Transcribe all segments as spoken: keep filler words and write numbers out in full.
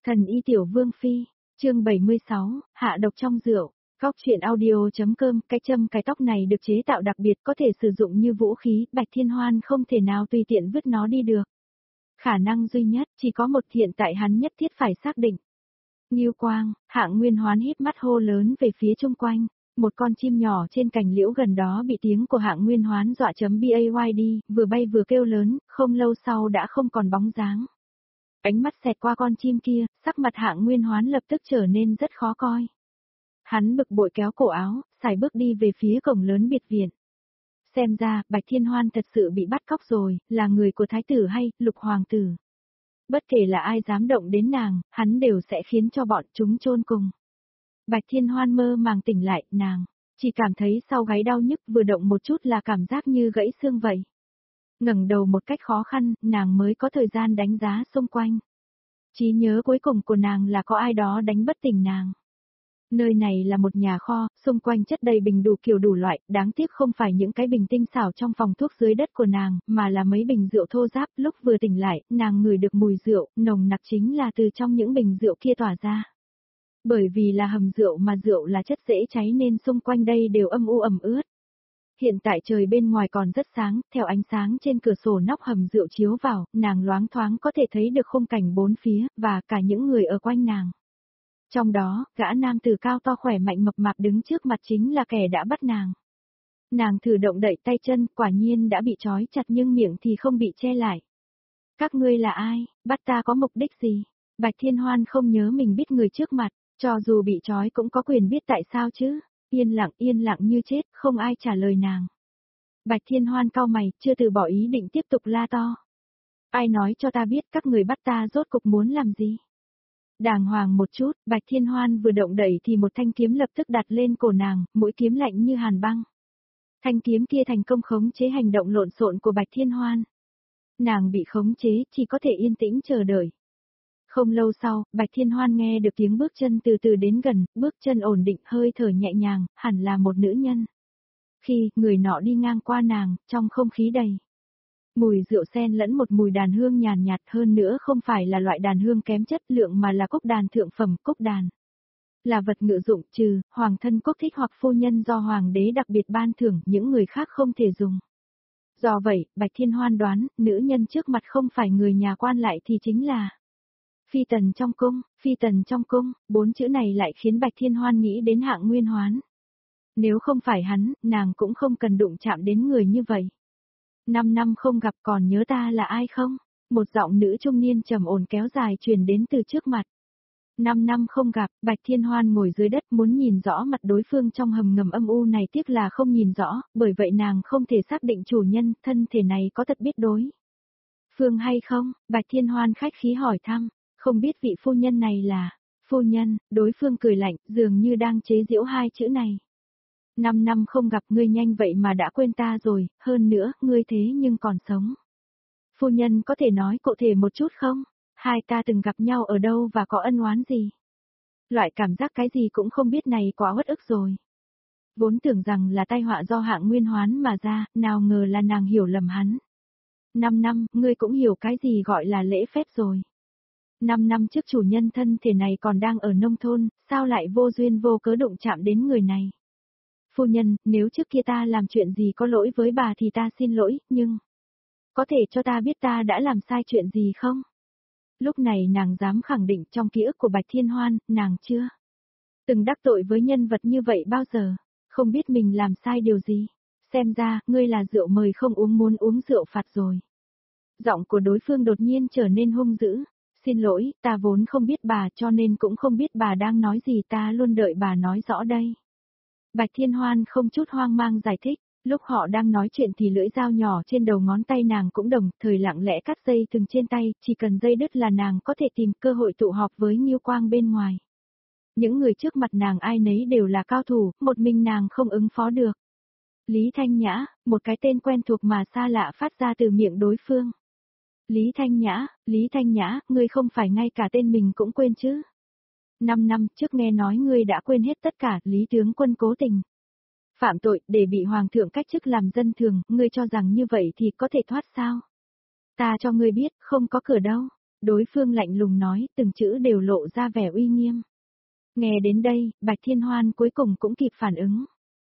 Thần y tiểu vương phi, chương bảy mươi sáu, hạ độc trong rượu. Góc truyện audio.com, cái châm cái tóc này được chế tạo đặc biệt có thể sử dụng như vũ khí, Bạch Thiên Hoan không thể nào tùy tiện vứt nó đi được. Khả năng duy nhất, chỉ có một hiện tại hắn nhất thiết phải xác định. Ngưu Quang, Hạng Nguyên Hoán híp mắt hô lớn về phía chung quanh, một con chim nhỏ trên cành liễu gần đó bị tiếng của Hạng Nguyên Hoán dọa chấm BAYD, vừa bay vừa kêu lớn, không lâu sau đã không còn bóng dáng. Ánh mắt xẹt qua con chim kia, sắc mặt Hạng Nguyên Hoán lập tức trở nên rất khó coi. Hắn bực bội kéo cổ áo, xài bước đi về phía cổng lớn biệt viện. Xem ra, Bạch Thiên Hoan thật sự bị bắt cóc rồi, là người của thái tử hay, lục hoàng tử. Bất kể là ai dám động đến nàng, hắn đều sẽ khiến cho bọn chúng chôn cùng. Bạch Thiên Hoan mơ màng tỉnh lại, nàng chỉ cảm thấy sau gáy đau nhức, vừa động một chút là cảm giác như gãy xương vậy. Ngẩng đầu một cách khó khăn, nàng mới có thời gian đánh giá xung quanh. Trí nhớ cuối cùng của nàng là có ai đó đánh bất tỉnh nàng. Nơi này là một nhà kho, xung quanh chất đầy bình đủ kiểu đủ loại, đáng tiếc không phải những cái bình tinh xảo trong phòng thuốc dưới đất của nàng, mà là mấy bình rượu thô ráp. Lúc vừa tỉnh lại, nàng ngửi được mùi rượu, nồng nặc chính là từ trong những bình rượu kia tỏa ra. Bởi vì là hầm rượu mà rượu là chất dễ cháy nên xung quanh đây đều âm u ẩm ướt. Hiện tại trời bên ngoài còn rất sáng, theo ánh sáng trên cửa sổ nóc hầm rượu chiếu vào, nàng loáng thoáng có thể thấy được khung cảnh bốn phía, và cả những người ở quanh nàng. Trong đó, gã nam tử cao to khỏe mạnh mập mạp đứng trước mặt chính là kẻ đã bắt nàng. Nàng thử động đậy tay chân, quả nhiên đã bị trói chặt nhưng miệng thì không bị che lại. Các ngươi là ai, bắt ta có mục đích gì? Bạch Thiên Hoan không nhớ mình biết người trước mặt, cho dù bị trói cũng có quyền biết tại sao chứ. Yên lặng yên lặng như chết, không ai trả lời nàng. Bạch Thiên Hoan cau mày, chưa từ bỏ ý định tiếp tục la to. Ai nói cho ta biết các người bắt ta rốt cục muốn làm gì? Đàng hoàng một chút, Bạch Thiên Hoan vừa động đẩy thì một thanh kiếm lập tức đặt lên cổ nàng, mũi kiếm lạnh như hàn băng. Thanh kiếm kia thành công khống chế hành động lộn xộn của Bạch Thiên Hoan. Nàng bị khống chế, chỉ có thể yên tĩnh chờ đợi. Không lâu sau, Bạch Thiên Hoan nghe được tiếng bước chân từ từ đến gần, bước chân ổn định, hơi thở nhẹ nhàng, hẳn là một nữ nhân. Khi người nọ đi ngang qua nàng, trong không khí đầy mùi rượu xen lẫn một mùi đàn hương nhàn nhạt, hơn nữa không phải là loại đàn hương kém chất lượng mà là cúc đàn thượng phẩm. Cúc đàn là vật ngự dụng, trừ hoàng thân quốc thích hoặc phu nhân do hoàng đế đặc biệt ban thưởng, những người khác không thể dùng. Do vậy, Bạch Thiên Hoan đoán, nữ nhân trước mặt không phải người nhà quan lại thì chính là phi tần trong cung. Phi tần trong cung, bốn chữ này lại khiến Bạch Thiên Hoan nghĩ đến Hạng Nguyên Hoán. Nếu không phải hắn, nàng cũng không cần đụng chạm đến người như vậy. Năm năm không gặp, còn nhớ ta là ai không? Một giọng nữ trung niên trầm ổn kéo dài truyền đến từ trước mặt. Năm năm không gặp, Bạch Thiên Hoan ngồi dưới đất muốn nhìn rõ mặt đối phương trong hầm ngầm âm u này, tiếc là không nhìn rõ, bởi vậy nàng không thể xác định chủ nhân, thân thể này có thật biết đối phương hay không. Bạch Thiên Hoan khách khí hỏi thăm, không biết vị phu nhân này là phu nhân. Đối phương cười lạnh, dường như đang chế giễu hai chữ này. Năm năm không gặp, ngươi nhanh vậy mà đã quên ta rồi, hơn nữa, ngươi thế nhưng còn sống. Phu nhân có thể nói cụ thể một chút không? Hai ta từng gặp nhau ở đâu và có ân oán gì? Loại cảm giác cái gì cũng không biết này quá uất ức rồi. Vốn tưởng rằng là tai họa do Hạng Nguyên Hoán mà ra, nào ngờ là nàng hiểu lầm hắn. Năm năm, ngươi cũng hiểu cái gì gọi là lễ phép rồi. Năm năm trước chủ nhân thân thể này còn đang ở nông thôn, sao lại vô duyên vô cớ đụng chạm đến người này? Phu nhân, nếu trước kia ta làm chuyện gì có lỗi với bà thì ta xin lỗi, nhưng có thể cho ta biết ta đã làm sai chuyện gì không? Lúc này nàng dám khẳng định trong ký ức của Bạch Thiên Hoan, nàng chưa từng đắc tội với nhân vật như vậy bao giờ, không biết mình làm sai điều gì. Xem ra, ngươi là rượu mời không uống muốn uống rượu phạt rồi. Giọng của đối phương đột nhiên trở nên hung dữ. Xin lỗi, ta vốn không biết bà cho nên cũng không biết bà đang nói gì, ta luôn đợi bà nói rõ đây. Bạch Thiên Hoan không chút hoang mang giải thích, lúc họ đang nói chuyện thì lưỡi dao nhỏ trên đầu ngón tay nàng cũng đồng thời lặng lẽ cắt dây thừng trên tay, chỉ cần dây đứt là nàng có thể tìm cơ hội tụ họp với Ngưu Quang bên ngoài. Những người trước mặt nàng ai nấy đều là cao thủ, một mình nàng không ứng phó được. Lý Thanh Nhã, một cái tên quen thuộc mà xa lạ phát ra từ miệng đối phương. Lý Thanh Nhã, Lý Thanh Nhã, ngươi không phải ngay cả tên mình cũng quên chứ? Năm năm trước nghe nói ngươi đã quên hết tất cả, Lý tướng quân cố tình phạm tội để bị hoàng thượng cách chức làm dân thường, ngươi cho rằng như vậy thì có thể thoát sao? Ta cho ngươi biết, không có cửa đâu. Đối phương lạnh lùng nói, từng chữ đều lộ ra vẻ uy nghiêm. Nghe đến đây, Bạch Thiên Hoan cuối cùng cũng kịp phản ứng.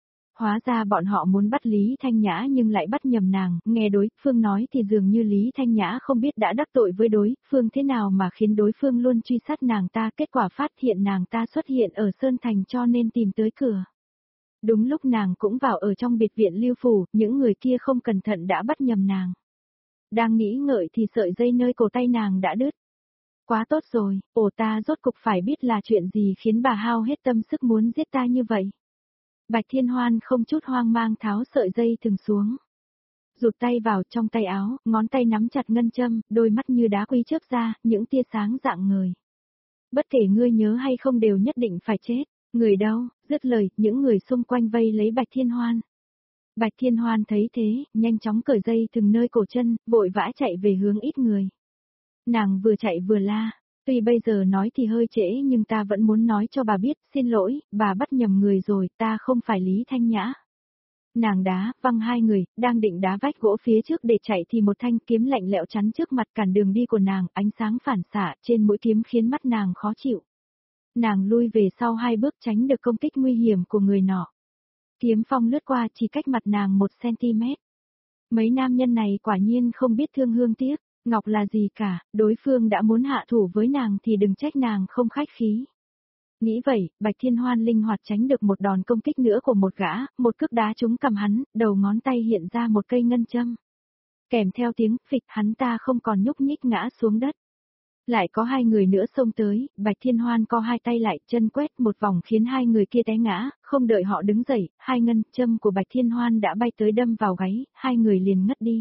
Hóa ra bọn họ muốn bắt Lý Thanh Nhã nhưng lại bắt nhầm nàng, nghe đối phương nói thì dường như Lý Thanh Nhã không biết đã đắc tội với đối phương thế nào mà khiến đối phương luôn truy sát nàng ta, kết quả phát hiện nàng ta xuất hiện ở Sơn Thành cho nên tìm tới cửa. Đúng lúc nàng cũng vào ở trong biệt viện Lưu Phủ, những người kia không cẩn thận đã bắt nhầm nàng. Đang nghĩ ngợi thì sợi dây nơi cổ tay nàng đã đứt. Quá tốt rồi, ổ ta rốt cục phải biết là chuyện gì khiến bà hao hết tâm sức muốn giết ta như vậy. Bạch Thiên Hoan không chút hoang mang tháo sợi dây thừng xuống. Rụt tay vào trong tay áo, ngón tay nắm chặt ngân châm, đôi mắt như đá quý chớp ra, những tia sáng dạng ngời. Bất kể ngươi nhớ hay không đều nhất định phải chết. Người đâu, dứt lời, những người xung quanh vây lấy Bạch Thiên Hoan. Bạch Thiên Hoan thấy thế, nhanh chóng cởi dây thừng nơi cổ chân, vội vã chạy về hướng ít người. Nàng vừa chạy vừa la, tuy bây giờ nói thì hơi trễ nhưng ta vẫn muốn nói cho bà biết, xin lỗi, bà bắt nhầm người rồi, ta không phải Lý Thanh Nhã. Nàng đá, văng hai người, đang định đá vách gỗ phía trước để chạy thì một thanh kiếm lạnh lẽo chắn trước mặt cản đường đi của nàng, ánh sáng phản xạ trên mũi kiếm khiến mắt nàng khó chịu. Nàng lui về sau hai bước tránh được công kích nguy hiểm của người nọ. Kiếm phong lướt qua chỉ cách mặt nàng một xăng-ti-mét. Mấy nam nhân này quả nhiên không biết thương hương tiếc, ngọc là gì cả, đối phương đã muốn hạ thủ với nàng thì đừng trách nàng không khách khí. Nghĩ vậy, Bạch Thiên Hoan linh hoạt tránh được một đòn công kích nữa của một gã, một cước đá trúng cằm hắn, đầu ngón tay hiện ra một cây ngân châm. Kèm theo tiếng phịch hắn ta không còn nhúc nhích ngã xuống đất. Lại có hai người nữa xông tới, Bạch Thiên Hoan co hai tay lại, chân quét một vòng khiến hai người kia té ngã, không đợi họ đứng dậy, hai ngân châm của Bạch Thiên Hoan đã bay tới đâm vào gáy, hai người liền ngất đi.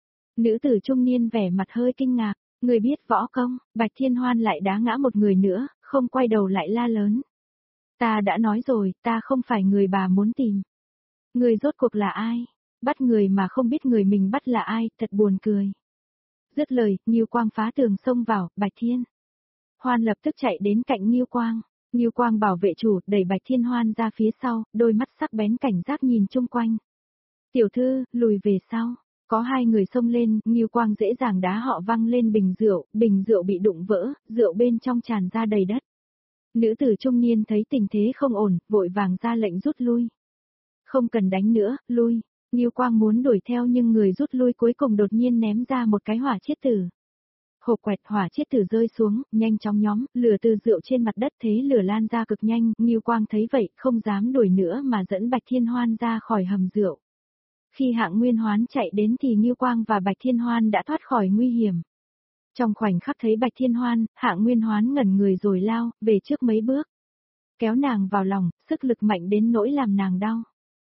Nữ tử trung niên vẻ mặt hơi kinh ngạc, người biết võ công, Bạch Thiên Hoan lại đá ngã một người nữa, không quay đầu lại la lớn. Ta đã nói rồi, ta không phải người bà muốn tìm. Người rốt cuộc là ai? Bắt người mà không biết người mình bắt là ai, thật buồn cười. Dứt lời, Ngưu Quang phá tường xông vào, Bạch Thiên Hoan lập tức chạy đến cạnh Ngưu Quang. Ngưu Quang bảo vệ chủ, đẩy Bạch Thiên Hoan ra phía sau, đôi mắt sắc bén cảnh giác nhìn chung quanh. Tiểu thư, lùi về sau. Có hai người xông lên, Ngưu Quang dễ dàng đá họ văng lên bình rượu, bình rượu bị đụng vỡ, rượu bên trong tràn ra đầy đất. Nữ tử trung niên thấy tình thế không ổn, vội vàng ra lệnh rút lui. Không cần đánh nữa, lui. Ngưu Quang muốn đuổi theo nhưng người rút lui cuối cùng đột nhiên ném ra một cái hỏa chiết tử. Hộp quẹt hỏa chiết tử rơi xuống, nhanh chóng nhóm, lửa từ rượu trên mặt đất thế lửa lan ra cực nhanh, Ngưu Quang thấy vậy, không dám đuổi nữa mà dẫn Bạch Thiên Hoan ra khỏi hầm rượu. Khi Hạng Nguyên Hoán chạy đến thì Ngưu Quang và Bạch Thiên Hoan đã thoát khỏi nguy hiểm. Trong khoảnh khắc thấy Bạch Thiên Hoan, Hạng Nguyên Hoán ngẩn người rồi lao, về trước mấy bước. Kéo nàng vào lòng, sức lực mạnh đến nỗi làm nàng đau.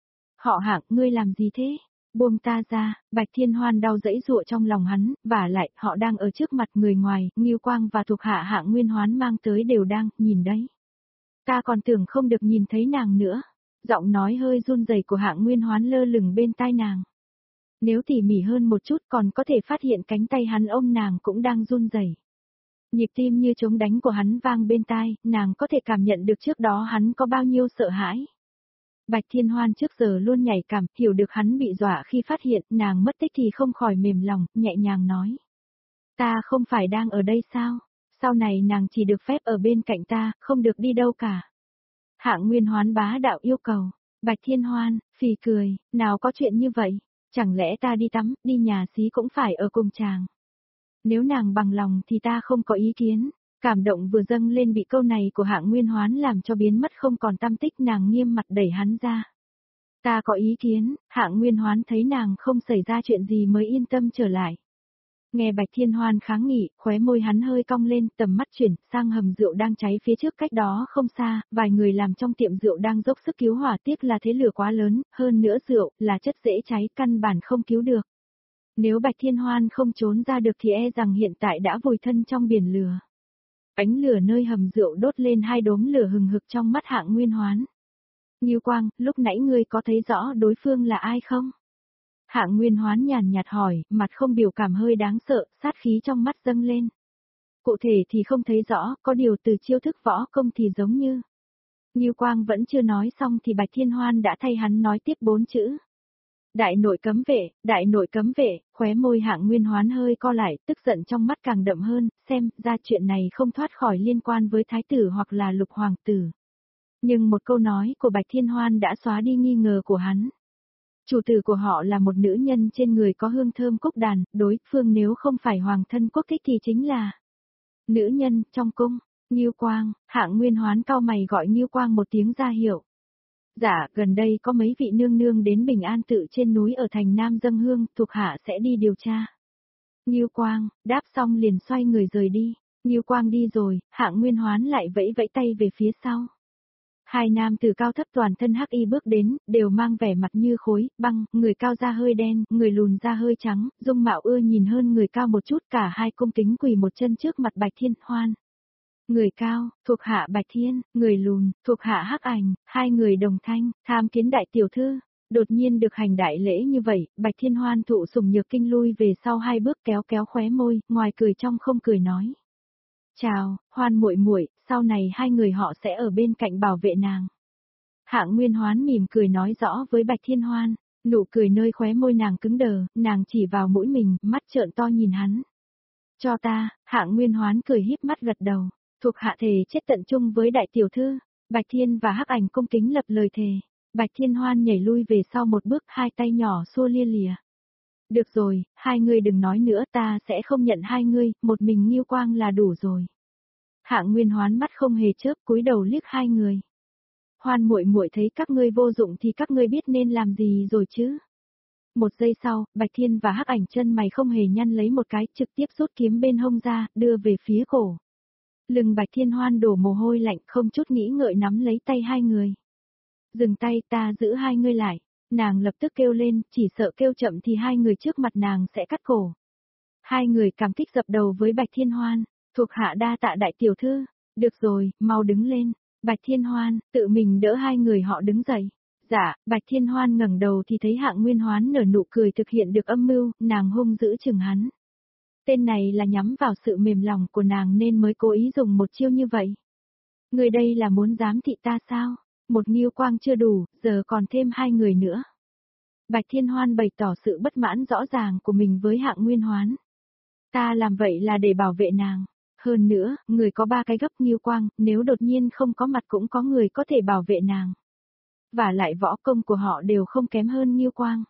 Họ Hạng, ngươi làm gì thế? Buông ta ra, Bạch Thiên Hoan đau dẫy dụa trong lòng hắn, và lại, họ đang ở trước mặt người ngoài, Ngưu Quang và thuộc hạ Hạng Nguyên Hoán mang tới đều đang, nhìn đấy. Ta còn tưởng không được nhìn thấy nàng nữa. Giọng nói hơi run rẩy của Hạng Nguyên Hoán lơ lửng bên tai nàng. Nếu tỉ mỉ hơn một chút còn có thể phát hiện cánh tay hắn ôm nàng cũng đang run rẩy. Nhịp tim như trống đánh của hắn vang bên tai, nàng có thể cảm nhận được trước đó hắn có bao nhiêu sợ hãi. Bạch Thiên Hoan trước giờ luôn nhạy cảm, hiểu được hắn bị dọa khi phát hiện, nàng mất tích thì không khỏi mềm lòng, nhẹ nhàng nói. Ta không phải đang ở đây sao? Sau này nàng chỉ được phép ở bên cạnh ta, không được đi đâu cả. Hạng Nguyên Hoán bá đạo yêu cầu. Bạch Thiên Hoan, phì cười, nào có chuyện như vậy, chẳng lẽ ta đi tắm, đi nhà xí cũng phải ở cùng chàng. Nếu nàng bằng lòng thì ta không có ý kiến. Cảm động vừa dâng lên bị câu này của Hạng Nguyên Hoán làm cho biến mất không còn tăm tích, nàng nghiêm mặt đẩy hắn ra. Ta có ý kiến, Hạng Nguyên Hoán thấy nàng không xảy ra chuyện gì mới yên tâm trở lại. Nghe Bạch Thiên Hoan kháng nghị, khóe môi hắn hơi cong lên, tầm mắt chuyển sang hầm rượu đang cháy phía trước cách đó không xa, vài người làm trong tiệm rượu đang dốc sức cứu hỏa, tiếc là thế lửa quá lớn, hơn nữa rượu là chất dễ cháy, căn bản không cứu được. Nếu Bạch Thiên Hoan không trốn ra được thì e rằng hiện tại đã vùi thân trong biển lửa. Ánh lửa nơi hầm rượu đốt lên hai đốm lửa hừng hực trong mắt Hạng Nguyên Hoán. Ngưu Quang, lúc nãy ngươi có thấy rõ đối phương là ai không? Hạng Nguyên Hoán nhàn nhạt hỏi, mặt không biểu cảm hơi đáng sợ, sát khí trong mắt dâng lên. Cụ thể thì không thấy rõ, có điều từ chiêu thức võ công thì giống như. Ngưu Quang vẫn chưa nói xong thì Bạch Thiên Hoan đã thay hắn nói tiếp bốn chữ. Đại nội cấm vệ, đại nội cấm vệ, khóe môi Hạng Nguyên Hoán hơi co lại, tức giận trong mắt càng đậm hơn, xem ra chuyện này không thoát khỏi liên quan với thái tử hoặc là lục hoàng tử. Nhưng một câu nói của Bạch Thiên Hoan đã xóa đi nghi ngờ của hắn. Chủ tử của họ là một nữ nhân trên người có hương thơm cúc đàn, đối phương nếu không phải hoàng thân quốc thích thì chính là nữ nhân trong cung. Ngưu Quang, Hạng Nguyên Hoán cau mày gọi Ngưu Quang một tiếng ra hiệu. Dạ, gần đây có mấy vị nương nương đến Bình An tự trên núi ở thành Nam dâng hương, thuộc hạ sẽ đi điều tra. Ngưu Quang, đáp xong liền xoay người rời đi. Ngưu Quang đi rồi, Hạng Nguyên Hoán lại vẫy vẫy tay về phía sau. Hai nam từ cao thấp toàn thân hắc y bước đến, đều mang vẻ mặt như khối, băng, người cao da hơi đen, người lùn da hơi trắng, dung mạo ưa nhìn hơn người cao một chút, cả hai cung kính quỳ một chân trước mặt Bạch Thiên Hoan. Người cao, thuộc hạ Bạch Thiên, người lùn, thuộc hạ Hắc Ảnh, hai người đồng thanh, tham kiến đại tiểu thư. Đột nhiên được hành đại lễ như vậy, Bạch Thiên Hoan thụ sủng nhược kinh lui về sau hai bước kéo kéo khóe môi, ngoài cười trong không cười nói. Chào, Hoan muội muội, sau này hai người họ sẽ ở bên cạnh bảo vệ nàng. Hạng Nguyên Hoán mỉm cười nói rõ với Bạch Thiên Hoan, nụ cười nơi khóe môi nàng cứng đờ, nàng chỉ vào mũi mình, mắt trợn to nhìn hắn. Cho ta, Hạng Nguyên Hoán cười híp mắt gật đầu, thuộc hạ thề chết tận chung với đại tiểu thư. Bạch Thiên và Hắc Ảnh cung kính lập lời thề. Bạch Thiên Hoan nhảy lui về sau một bước, hai tay nhỏ xua lia lìa. Được rồi, hai người đừng nói nữa, ta sẽ không nhận hai ngươi, một mình Ngưu Quang là đủ rồi. Hạng Nguyên Hoán mắt không hề chớp, cúi đầu liếc hai người. Hoan muội muội thấy các ngươi vô dụng thì các ngươi biết nên làm gì rồi chứ? Một giây sau, Bạch Thiên và Hắc Ảnh chân mày không hề nhăn lấy một cái, trực tiếp rút kiếm bên hông ra, đưa về phía cổ. Lưng Bạch Thiên Hoan đổ mồ hôi lạnh, không chút nghĩ ngợi nắm lấy tay hai người. Dừng tay, ta giữ hai ngươi lại. Nàng lập tức kêu lên, chỉ sợ kêu chậm thì hai người trước mặt nàng sẽ cắt cổ. Hai người cảm kích dập đầu với Bạch Thiên Hoan, thuộc hạ đa tạ đại tiểu thư. Được rồi, mau đứng lên. Bạch Thiên Hoan, tự mình đỡ hai người họ đứng dậy. Dạ, Bạch Thiên Hoan ngẩng đầu thì thấy Hạng Nguyên Hoán nở nụ cười thực hiện được âm mưu, nàng hung dữ chừng hắn. Tên này là nhắm vào sự mềm lòng của nàng nên mới cố ý dùng một chiêu như vậy. Người đây là muốn giám thị ta sao? Một Ngưu Quang chưa đủ, giờ còn thêm hai người nữa. Bạch Thiên Hoan bày tỏ sự bất mãn rõ ràng của mình với Hạng Nguyên Hoán. Ta làm vậy là để bảo vệ nàng. Hơn nữa, người có ba cái gấp Ngưu Quang, nếu đột nhiên không có mặt cũng có người có thể bảo vệ nàng. Và lại võ công của họ đều không kém hơn Ngưu Quang.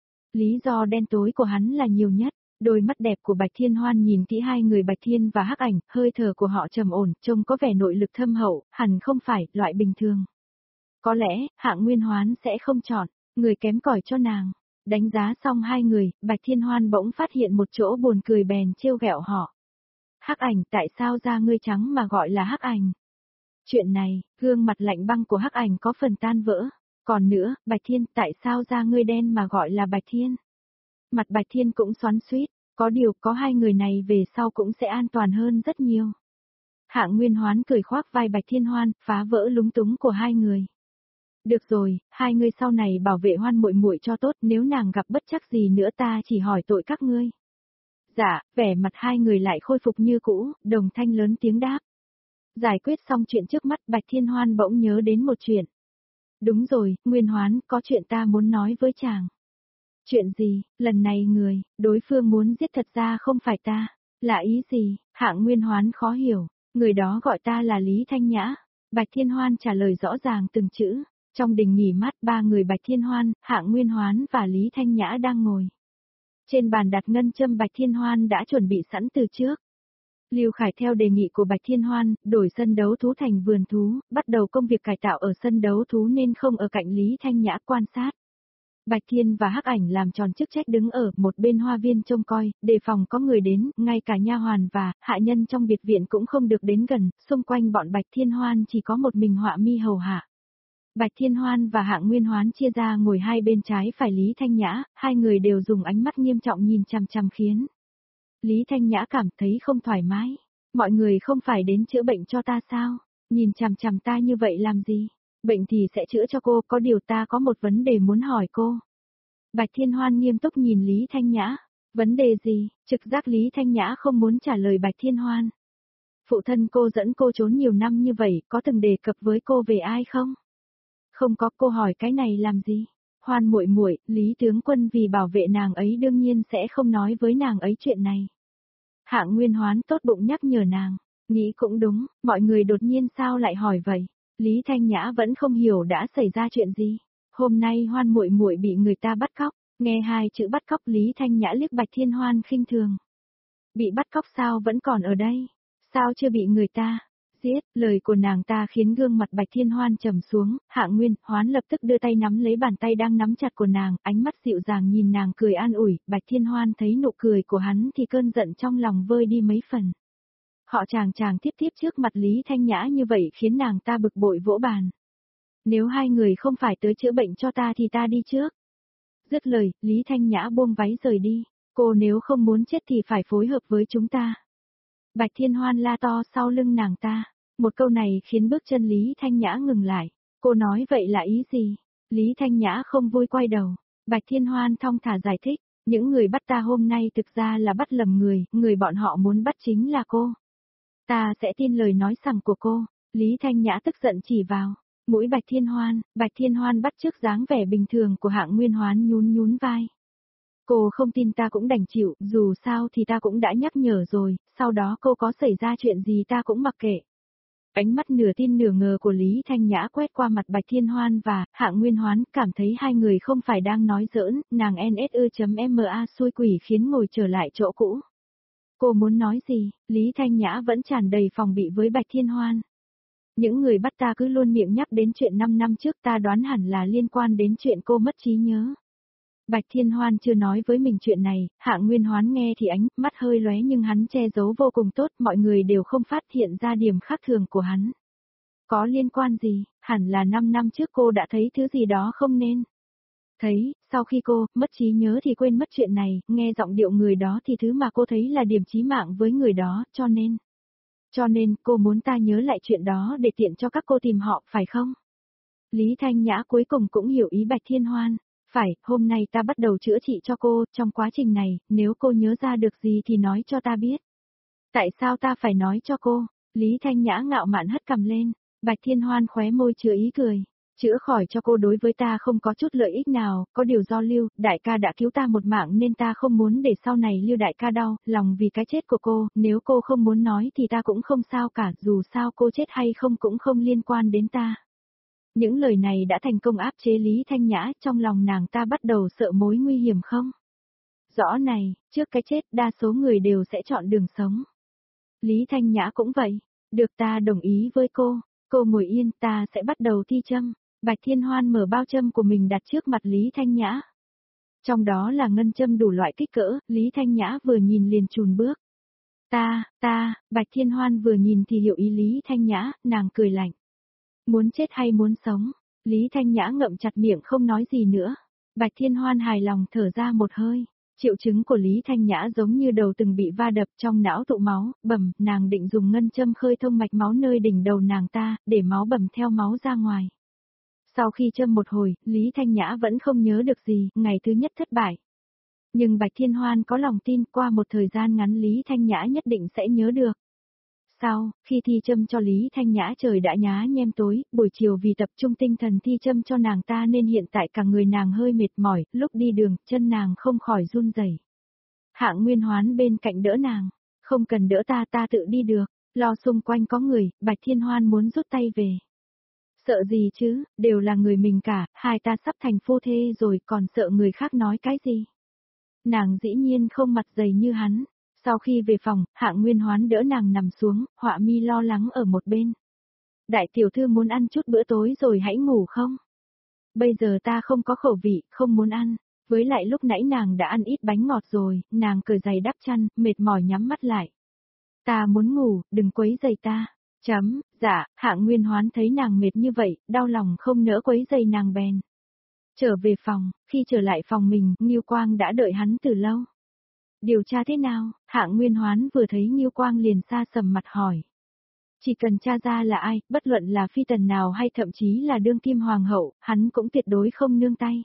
Lý do đen tối của hắn là nhiều nhất. Đôi mắt đẹp của Bạch Thiên Hoan nhìn kỹ hai người Bạch Thiên và Hắc Ảnh, hơi thở của họ trầm ổn, trông có vẻ nội lực thâm hậu, hẳn không phải loại bình thường. Có lẽ, Hạng Nguyên Hoán sẽ không chọn người kém cỏi cho nàng. Đánh giá xong hai người, Bạch Thiên Hoan bỗng phát hiện một chỗ buồn cười bèn trêu ghẹo họ. Hắc Ảnh, tại sao da ngươi trắng mà gọi là Hắc Ảnh? Chuyện này, gương mặt lạnh băng của Hắc Ảnh có phần tan vỡ. Còn nữa, Bạch Thiên, tại sao da ngươi đen mà gọi là Bạch Thiên? Mặt Bạch Thiên cũng xoắn xuýt, có điều có hai người này về sau cũng sẽ an toàn hơn rất nhiều. Hạng Nguyên Hoán cười khoác vai Bạch Thiên Hoan, phá vỡ lúng túng của hai người. Được rồi, hai người sau này bảo vệ Hoan muội muội cho tốt, nếu nàng gặp bất trắc gì nữa ta chỉ hỏi tội các ngươi. Dạ, vẻ mặt hai người lại khôi phục như cũ, đồng thanh lớn tiếng đáp. Giải quyết xong chuyện trước mắt, Bạch Thiên Hoan bỗng nhớ đến một chuyện. Đúng rồi, Nguyên Hoán, có chuyện ta muốn nói với chàng. Chuyện gì, lần này người, đối phương muốn giết thật ra không phải ta, là ý gì? Hạng Nguyên Hoán khó hiểu, người đó gọi ta là Lý Thanh Nhã. Bạch Thiên Hoan trả lời rõ ràng từng chữ. Trong đình nghỉ mát, ba người Bạch Thiên Hoan, Hạng Nguyên Hoán và Lý Thanh Nhã đang ngồi. Trên bàn đặt ngân châm Bạch Thiên Hoan đã chuẩn bị sẵn từ trước. Lưu Khải theo đề nghị của Bạch Thiên Hoan, đổi sân đấu thú thành vườn thú, bắt đầu công việc cải tạo ở sân đấu thú nên không ở cạnh Lý Thanh Nhã quan sát. Bạch Thiên và Hắc Ảnh làm tròn chức trách đứng ở một bên hoa viên trông coi, đề phòng có người đến, ngay cả nha hoàn và hạ nhân trong biệt viện cũng không được đến gần, xung quanh bọn Bạch Thiên Hoan chỉ có một mình Họa Mi hầu hạ. Bạch Thiên Hoan và Hạng Nguyên Hoán chia ra ngồi hai bên trái phải Lý Thanh Nhã, hai người đều dùng ánh mắt nghiêm trọng nhìn chằm chằm khiến Lý Thanh Nhã cảm thấy không thoải mái. Mọi người không phải đến chữa bệnh cho ta sao? Nhìn chằm chằm ta như vậy làm gì? Bệnh thì sẽ chữa cho cô, có điều ta có một vấn đề muốn hỏi cô. Bạch Thiên Hoan nghiêm túc nhìn Lý Thanh Nhã. Vấn đề gì? Trực giác Lý Thanh Nhã không muốn trả lời Bạch Thiên Hoan. Phụ thân cô dẫn cô trốn nhiều năm như vậy, có từng đề cập với cô về ai không? Không có, cô hỏi cái này làm gì? Hoan muội muội, Lý tướng quân vì bảo vệ nàng ấy đương nhiên sẽ không nói với nàng ấy chuyện này. Hạng Nguyên Hoán tốt bụng nhắc nhở nàng, nghĩ cũng đúng, mọi người đột nhiên sao lại hỏi vậy? Lý Thanh Nhã vẫn không hiểu đã xảy ra chuyện gì. Hôm nay Hoan muội muội bị người ta bắt cóc, nghe hai chữ bắt cóc Lý Thanh Nhã liếc Bạch Thiên Hoan khinh thường. Bị bắt cóc sao vẫn còn ở đây? Sao chưa bị người ta giết? Lời của nàng ta khiến gương mặt Bạch Thiên Hoan trầm xuống, Hạng Nguyên Hoán lập tức đưa tay nắm lấy bàn tay đang nắm chặt của nàng, ánh mắt dịu dàng nhìn nàng cười an ủi, Bạch Thiên Hoan thấy nụ cười của hắn thì cơn giận trong lòng vơi đi mấy phần. Họ chàng chàng tiếp tiếp trước mặt Lý Thanh Nhã như vậy khiến nàng ta bực bội vỗ bàn. Nếu hai người không phải tới chữa bệnh cho ta thì ta đi trước. Dứt lời, Lý Thanh Nhã buông váy rời đi, cô nếu không muốn chết thì phải phối hợp với chúng ta. Bạch Thiên Hoan la to sau lưng nàng ta, một câu này khiến bước chân Lý Thanh Nhã ngừng lại, cô nói vậy là ý gì? Lý Thanh Nhã không vui quay đầu, Bạch Thiên Hoan thong thả giải thích, những người bắt ta hôm nay thực ra là bắt lầm người, người bọn họ muốn bắt chính là cô. Ta sẽ tin lời nói sằng của cô, Lý Thanh Nhã tức giận chỉ vào mũi Bạch Thiên Hoan, Bạch Thiên Hoan bắt chước dáng vẻ bình thường của Hạng Nguyên Hoán nhún nhún vai. Cô không tin ta cũng đành chịu, dù sao thì ta cũng đã nhắc nhở rồi, sau đó cô có xảy ra chuyện gì ta cũng mặc kệ. Ánh mắt nửa tin nửa ngờ của Lý Thanh Nhã quét qua mặt Bạch Thiên Hoan và Hạng Nguyên Hoán, cảm thấy hai người không phải đang nói giỡn, nàng en ét e.ma xui quỷ khiến ngồi trở lại chỗ cũ. Cô muốn nói gì? Lý Thanh Nhã vẫn tràn đầy phòng bị với Bạch Thiên Hoan. Những người bắt ta cứ luôn miệng nhắc đến chuyện năm năm trước, ta đoán hẳn là liên quan đến chuyện cô mất trí nhớ. Bạch Thiên Hoan chưa nói với mình chuyện này, Hạng Nguyên Hoán nghe thì ánh mắt hơi lóe nhưng hắn che giấu vô cùng tốt, mọi người đều không phát hiện ra điểm khác thường của hắn. Có liên quan gì? Hẳn là năm năm trước cô đã thấy thứ gì đó không nên. Thấy, sau khi cô mất trí nhớ thì quên mất chuyện này, nghe giọng điệu người đó thì thứ mà cô thấy là điểm chí mạng với người đó, cho nên. Cho nên cô muốn ta nhớ lại chuyện đó để tiện cho các cô tìm họ, phải không? Lý Thanh Nhã cuối cùng cũng hiểu ý Bạch Thiên Hoan. Phải, hôm nay ta bắt đầu chữa trị cho cô, trong quá trình này, nếu cô nhớ ra được gì thì nói cho ta biết. Tại sao ta phải nói cho cô? Lý Thanh Nhã ngạo mạn hất cằm lên, Bạch Thiên Hoan khóe môi chứa ý cười. Chữa khỏi cho cô đối với ta không có chút lợi ích nào, có điều do Lưu, đại ca đã cứu ta một mạng nên ta không muốn để sau này Lưu đại ca đau, lòng vì cái chết của cô, nếu cô không muốn nói thì ta cũng không sao cả, dù sao cô chết hay không cũng không liên quan đến ta. Những lời này đã thành công áp chế Lý Thanh Nhã, trong lòng nàng ta bắt đầu sợ mối nguy hiểm không? Rõ này, trước cái chết đa số người đều sẽ chọn đường sống. Lý Thanh Nhã cũng vậy, được ta đồng ý với cô, cô ngồi yên ta sẽ bắt đầu thi châm. Bạch Thiên Hoan mở bao châm của mình đặt trước mặt Lý Thanh Nhã. Trong đó là ngân châm đủ loại kích cỡ, Lý Thanh Nhã vừa nhìn liền chùn bước. Ta, ta, Bạch Thiên Hoan vừa nhìn thì hiểu ý Lý Thanh Nhã, nàng cười lạnh. Muốn chết hay muốn sống? Lý Thanh Nhã ngậm chặt miệng không nói gì nữa. Bạch Thiên Hoan hài lòng thở ra một hơi. Triệu chứng của Lý Thanh Nhã giống như đầu từng bị va đập trong não tụ máu, bầm, nàng định dùng ngân châm khơi thông mạch máu nơi đỉnh đầu nàng ta, để máu bầm theo máu ra ngoài. Sau khi châm một hồi, Lý Thanh Nhã vẫn không nhớ được gì, ngày thứ nhất thất bại. Nhưng Bạch Thiên Hoan có lòng tin qua một thời gian ngắn Lý Thanh Nhã nhất định sẽ nhớ được. Sau, khi thi châm cho Lý Thanh Nhã trời đã nhá nhem tối, buổi chiều vì tập trung tinh thần thi châm cho nàng ta nên hiện tại cả người nàng hơi mệt mỏi, lúc đi đường, chân nàng không khỏi run rẩy. Hạng Nguyên Hoán bên cạnh đỡ nàng, không cần đỡ ta ta tự đi được, lo xung quanh có người, Bạch Thiên Hoan muốn rút tay về. Sợ gì chứ, đều là người mình cả, hai ta sắp thành phu thê rồi còn sợ người khác nói cái gì. Nàng dĩ nhiên không mặt dày như hắn. Sau khi về phòng, Hạng Nguyên Hoán đỡ nàng nằm xuống, Họa Mi lo lắng ở một bên. Đại tiểu thư muốn ăn chút bữa tối rồi hãy ngủ không? Bây giờ ta không có khẩu vị, không muốn ăn. Với lại lúc nãy nàng đã ăn ít bánh ngọt rồi, nàng cởi giày đắp chăn, mệt mỏi nhắm mắt lại. Ta muốn ngủ, đừng quấy giày ta. Chấm, dạ, Hạng Nguyên Hoán thấy nàng mệt như vậy, đau lòng không nỡ quấy giày nàng bèn. Trở về phòng, khi trở lại phòng mình, Ngưu Quang đã đợi hắn từ lâu. Điều tra thế nào? Hạng Nguyên Hoán vừa thấy Ngưu Quang liền xa sầm mặt hỏi. Chỉ cần tra ra là ai, bất luận là phi tần nào hay thậm chí là đương kim hoàng hậu, hắn cũng tuyệt đối không nương tay.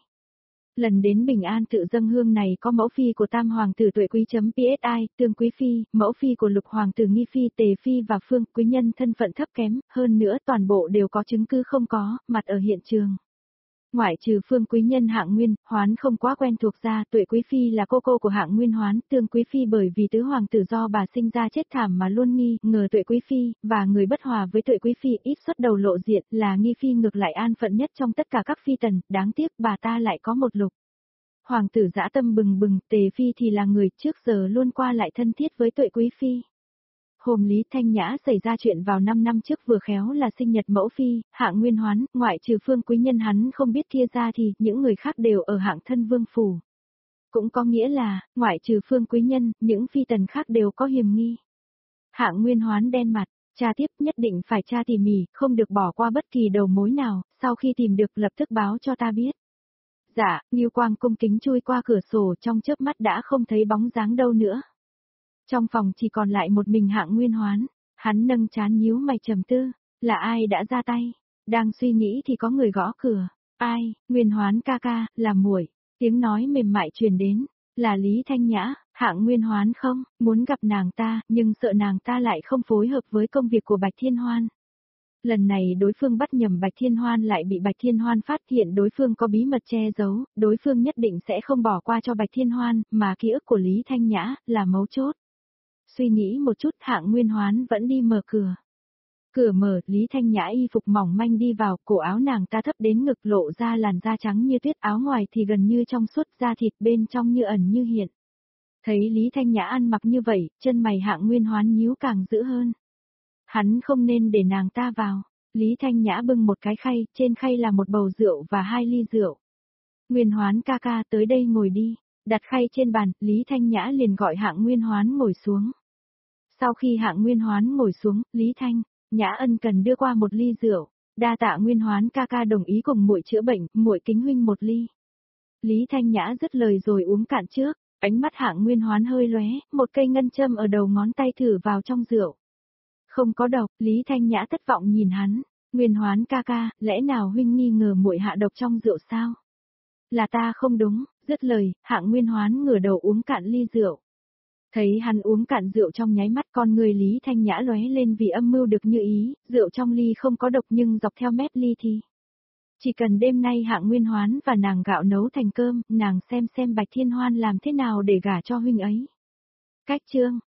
Lần đến Bình An tự dâng hương này có mẫu phi của tam hoàng tử Tuệ Quý.psi, Tương Quý Phi, mẫu phi của lục hoàng tử Nghi Phi, Tề Phi và Phương Quý nhân thân phận thấp kém, hơn nữa toàn bộ đều có chứng cứ không có, mặt ở hiện trường. Ngoại trừ Phương Quý Nhân Hạng Nguyên, Hoán không quá quen thuộc ra, Tuệ Quý Phi là cô cô của Hạng Nguyên Hoán, Tương Quý Phi bởi vì tứ hoàng tử do bà sinh ra chết thảm mà luôn nghi, ngờ Tuệ Quý Phi, và người bất hòa với Tuệ Quý Phi ít xuất đầu lộ diện là Nghi Phi ngược lại an phận nhất trong tất cả các phi tần, đáng tiếc bà ta lại có một lục. Hoàng tử dã tâm bừng bừng, Tề Phi thì là người trước giờ luôn qua lại thân thiết với Tuệ Quý Phi. Hôm Lý Thanh Nhã xảy ra chuyện vào năm năm trước vừa khéo là sinh nhật mẫu phi, Hạng Nguyên Hoán, ngoại trừ Phương Quý Nhân hắn không biết kia ra thì những người khác đều ở hạng thân vương phủ. Cũng có nghĩa là, ngoại trừ Phương Quý Nhân, những phi tần khác đều có hiềm nghi. Hạng Nguyên Hoán đen mặt, tra tiếp nhất định phải tra tỉ mỉ, không được bỏ qua bất kỳ đầu mối nào, sau khi tìm được lập tức báo cho ta biết. Dạ, Ngưu Quang cung kính chui qua cửa sổ trong chớp mắt đã không thấy bóng dáng đâu nữa. Trong phòng chỉ còn lại một mình Hạng Nguyên Hoán, hắn nâng trán nhíu mày trầm tư, là ai đã ra tay? Đang suy nghĩ thì có người gõ cửa, ai? Nguyên Hoán ca ca, là muội. Tiếng nói mềm mại truyền đến, là Lý Thanh Nhã. Hạng Nguyên Hoán không, muốn gặp nàng ta, nhưng sợ nàng ta lại không phối hợp với công việc của Bạch Thiên Hoan. Lần này đối phương bắt nhầm Bạch Thiên Hoan lại bị Bạch Thiên Hoan phát hiện đối phương có bí mật che giấu, đối phương nhất định sẽ không bỏ qua cho Bạch Thiên Hoan, mà ký ức của Lý Thanh Nhã là mấu chốt. Suy nghĩ một chút, Hạng Nguyên Hoán vẫn đi mở cửa. Cửa mở, Lý Thanh Nhã y phục mỏng manh đi vào, cổ áo nàng ta thấp đến ngực lộ ra làn da trắng như tuyết, áo ngoài thì gần như trong suốt, da thịt bên trong như ẩn như hiện. Thấy Lý Thanh Nhã ăn mặc như vậy, chân mày Hạng Nguyên Hoán nhíu càng dữ hơn. Hắn không nên để nàng ta vào. Lý Thanh Nhã bưng một cái khay, trên khay là một bầu rượu và hai ly rượu. Nguyên Hoán ca ca tới đây ngồi đi. Đặt khay trên bàn, Lý Thanh Nhã liền gọi Hạng Nguyên Hoán ngồi xuống. Sau khi Hạng Nguyên Hoán ngồi xuống, Lý Thanh Nhã ân cần đưa qua một ly rượu. Đa tạ Nguyên Hoán ca ca đồng ý cùng muội chữa bệnh, muội kính huynh một ly. Lý Thanh Nhã dứt lời rồi uống cạn trước. Ánh mắt Hạng Nguyên Hoán hơi lóe, một cây ngân châm ở đầu ngón tay thử vào trong rượu. Không có độc, Lý Thanh Nhã thất vọng nhìn hắn. Nguyên Hoán ca ca, lẽ nào huynh nghi ngờ muội hạ độc trong rượu sao? Là ta không đúng, dứt lời, Hạng Nguyên Hoán ngửa đầu uống cạn ly rượu. Thấy hắn uống cạn rượu trong nháy mắt con người Lý Thanh Nhã lóe lên vì âm mưu được như ý, rượu trong ly không có độc nhưng dọc theo mép ly thì. Chỉ cần đêm nay Hạng Nguyên Hoán và nàng gạo nấu thành cơm, nàng xem xem Bạch Thiên Hoan làm thế nào để gả cho huynh ấy. Cách chương